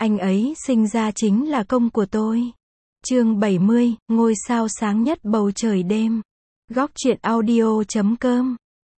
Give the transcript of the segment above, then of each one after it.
Anh ấy sinh ra chính là công của tôi. Chương 70, ngôi sao sáng nhất bầu trời đêm. Góc truyện audio.com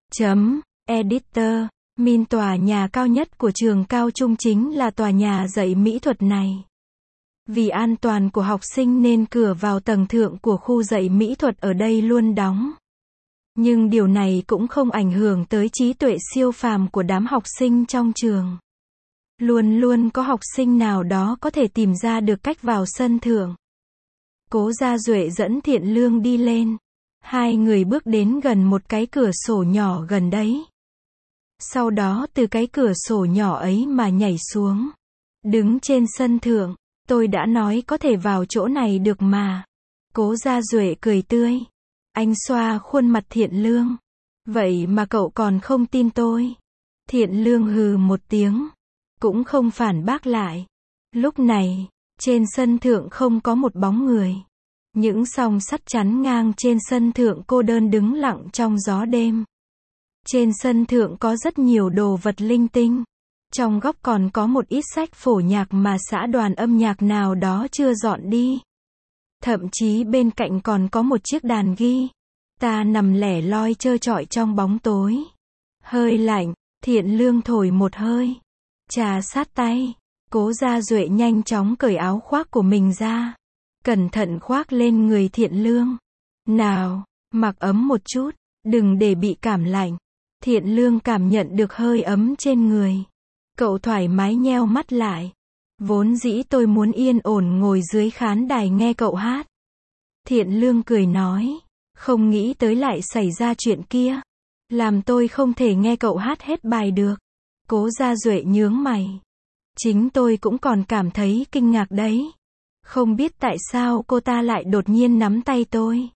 Editor, Min tòa nhà cao nhất của trường cao trung chính là tòa nhà dạy mỹ thuật này. Vì an toàn của học sinh nên cửa vào tầng thượng của khu dạy mỹ thuật ở đây luôn đóng. Nhưng điều này cũng không ảnh hưởng tới trí tuệ siêu phàm của đám học sinh trong trường. Luôn luôn có học sinh nào đó có thể tìm ra được cách vào sân thượng. Cố Gia Duệ dẫn Thiện Lương đi lên. Hai người bước đến gần một cái cửa sổ nhỏ gần đấy. Sau đó từ cái cửa sổ nhỏ ấy mà nhảy xuống. Đứng trên sân thượng, tôi đã nói có thể vào chỗ này được mà. Cố Gia Duệ cười tươi. Anh xoa khuôn mặt Thiện Lương. Vậy mà cậu còn không tin tôi. Thiện Lương hừ một tiếng. Cũng không phản bác lại. Lúc này, trên sân thượng không có một bóng người. Những song sắt chắn ngang trên sân thượng cô đơn đứng lặng trong gió đêm. Trên sân thượng có rất nhiều đồ vật linh tinh. Trong góc còn có một ít sách phổ nhạc mà xã đoàn âm nhạc nào đó chưa dọn đi. Thậm chí bên cạnh còn có một chiếc đàn guitar nằm lẻ loi trơ trọi trong bóng tối. Hơi lạnh, Thiện Lương thổi một hơi. Trà sát tay. Cố Gia Duệ nhanh chóng cởi áo khoác của mình ra. Cẩn thận khoác lên người Thiện Lương. Nào, mặc ấm một chút, đừng để bị cảm lạnh. Thiện Lương cảm nhận được hơi ấm trên người. Cậu thoải mái nheo mắt lại. Vốn dĩ tôi muốn yên ổn ngồi dưới khán đài nghe cậu hát. Thiện Lương cười nói. Không nghĩ tới lại xảy ra chuyện kia. Làm tôi không thể nghe cậu hát hết bài được. Cố Gia Duệ nhướng mày. Chính tôi cũng còn cảm thấy kinh ngạc đấy. Không biết tại sao cô ta lại đột nhiên nắm tay tôi.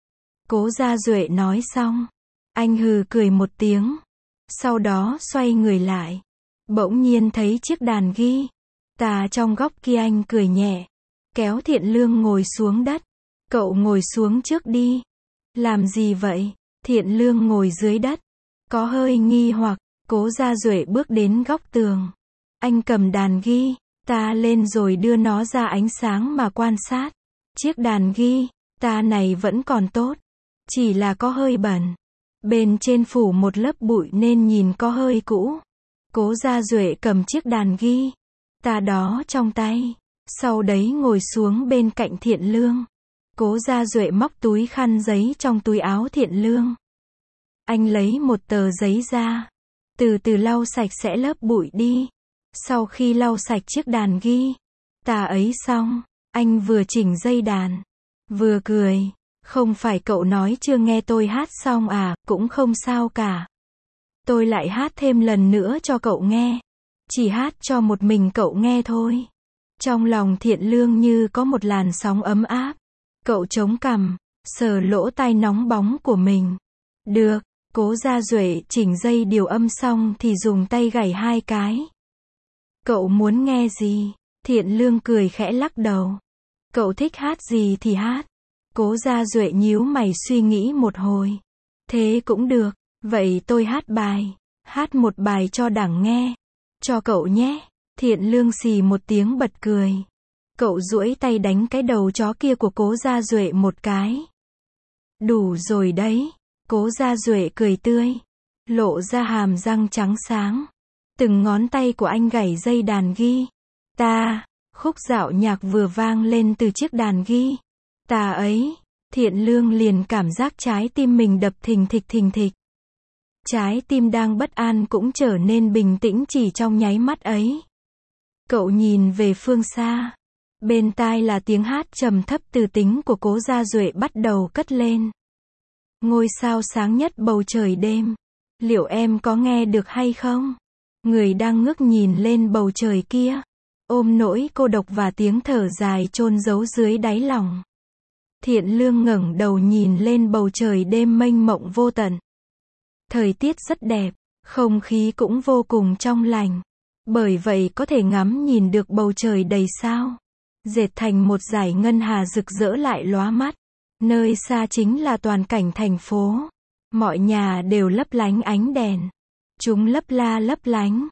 Cố Gia Duệ nói xong. Anh hừ cười một tiếng. Sau đó xoay người lại. Bỗng nhiên thấy chiếc đàn guitar trong góc kia, anh cười nhẹ. Kéo Thiện Lương ngồi xuống đất. Cậu ngồi xuống trước đi. Làm gì vậy? Thiện Lương ngồi dưới đất. Có hơi nghi hoặc. Cố Gia Duệ bước đến góc tường. Anh cầm đàn guitar lên rồi đưa nó ra ánh sáng mà quan sát. Chiếc đàn guitar này vẫn còn tốt. Chỉ là có hơi bẩn. Bên trên phủ một lớp bụi nên nhìn có hơi cũ. Cố Gia Duệ cầm chiếc đàn guitar đó trong tay. Sau đấy ngồi xuống bên cạnh Thiện Lương. Cố Gia Duệ móc túi khăn giấy trong túi áo Thiện Lương. Anh lấy một tờ giấy ra. Từ từ lau sạch sẽ lớp bụi đi. Sau khi lau sạch chiếc đàn guitar ấy xong, anh vừa chỉnh dây đàn, vừa cười. Không phải cậu nói chưa nghe tôi hát xong à, cũng không sao cả. Tôi lại hát thêm lần nữa cho cậu nghe. Chỉ hát cho một mình cậu nghe thôi. Trong lòng Thiện Lương như có một làn sóng ấm áp. Cậu chống cằm, sờ lỗ tai nóng bóng của mình. Được. Cố Gia Duệ chỉnh dây điều âm xong thì dùng tay gảy hai cái. Cậu muốn nghe gì? Thiện Lương cười khẽ lắc đầu. Cậu thích hát gì thì hát. Cố Gia Duệ nhíu mày suy nghĩ một hồi. Thế cũng được. Vậy tôi hát bài. Hát một bài cho đảng nghe. Cho cậu nhé. Thiện Lương xì một tiếng bật cười. Cậu duỗi tay đánh cái đầu chó kia của Cố Gia Duệ một cái. Đủ rồi đấy. Cố Gia Duệ cười tươi. Lộ ra hàm răng trắng sáng. Từng ngón tay của anh gảy dây đàn guitar. Khúc dạo nhạc vừa vang lên từ chiếc đàn guitar ấy. Thiện Lương liền cảm giác trái tim mình đập thình thịch thình thịch. Trái tim đang bất an cũng trở nên bình tĩnh chỉ trong nháy mắt ấy. Cậu nhìn về phương xa. Bên tai là tiếng hát trầm thấp từ tính của Cố Gia Duệ bắt đầu cất lên. Ngôi sao sáng nhất bầu trời đêm. Liệu em có nghe được hay không? Người đang ngước nhìn lên bầu trời kia. Ôm nỗi cô độc và tiếng thở dài chôn giấu dưới đáy lòng. Thiện Lương ngẩng đầu nhìn lên bầu trời đêm mênh mộng vô tận. Thời tiết rất đẹp. Không khí cũng vô cùng trong lành. Bởi vậy có thể ngắm nhìn được bầu trời đầy sao. Dệt thành một dải ngân hà rực rỡ lại lóa mắt. Nơi xa chính là toàn cảnh thành phố. Mọi nhà đều lấp lánh ánh đèn. Chúng lấp la lấp lánh.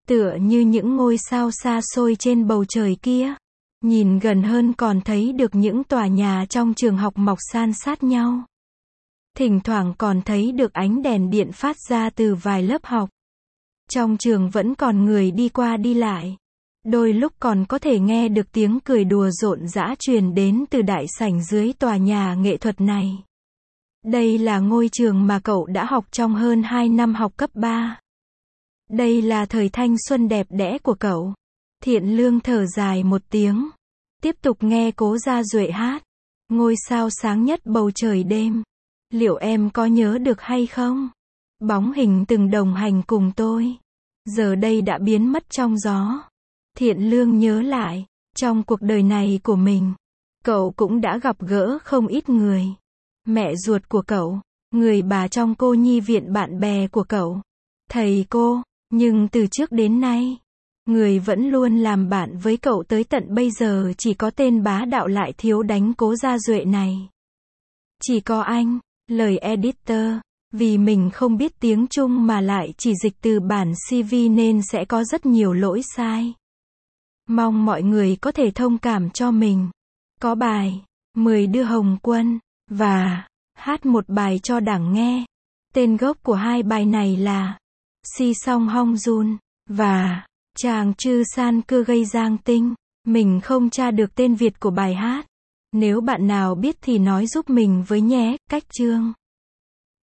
tựa như những ngôi sao xa xôi trên bầu trời kia. Nhìn gần hơn còn thấy được những tòa nhà trong trường học mọc san sát nhau. Thỉnh thoảng còn thấy được ánh đèn điện phát ra từ vài lớp học. Trong trường vẫn còn người đi qua đi lại. Đôi lúc còn có thể nghe được tiếng cười đùa rộn rã truyền đến từ đại sảnh dưới tòa nhà nghệ thuật này. Đây là ngôi trường mà cậu đã học trong hơn 2 năm học cấp 3. Đây là thời thanh xuân đẹp đẽ của cậu. Thiện Lương thở dài một tiếng. Tiếp tục nghe Cố Gia Duệ hát. Ngôi sao sáng nhất bầu trời đêm. Liệu em có nhớ được hay không? Bóng hình từng đồng hành cùng tôi. Giờ đây đã biến mất trong gió. Thiện Lương nhớ lại. Trong cuộc đời này của mình, cậu cũng đã gặp gỡ không ít người. Mẹ ruột của cậu, người bà trong cô nhi viện, bạn bè của cậu, thầy cô. Nhưng từ trước đến nay, người vẫn luôn làm bạn với cậu tới tận bây giờ chỉ có tên bá đạo lại thiếu đánh Cố Gia Duệ này. Chỉ có anh, lời editor, vì mình không biết tiếng Trung mà lại chỉ dịch từ bản CV nên sẽ có rất nhiều lỗi sai. Mong mọi người có thể thông cảm cho mình. Có bài 10 đưa Hồng Quân và hát một bài cho Đảng nghe. Tên gốc của hai bài này là Si Song Hong Jun và Chàng Chư San Cưa Gây Giang Tinh. Mình không tra được tên Việt của bài hát. Nếu bạn nào biết thì nói giúp mình với nhé. Cách chương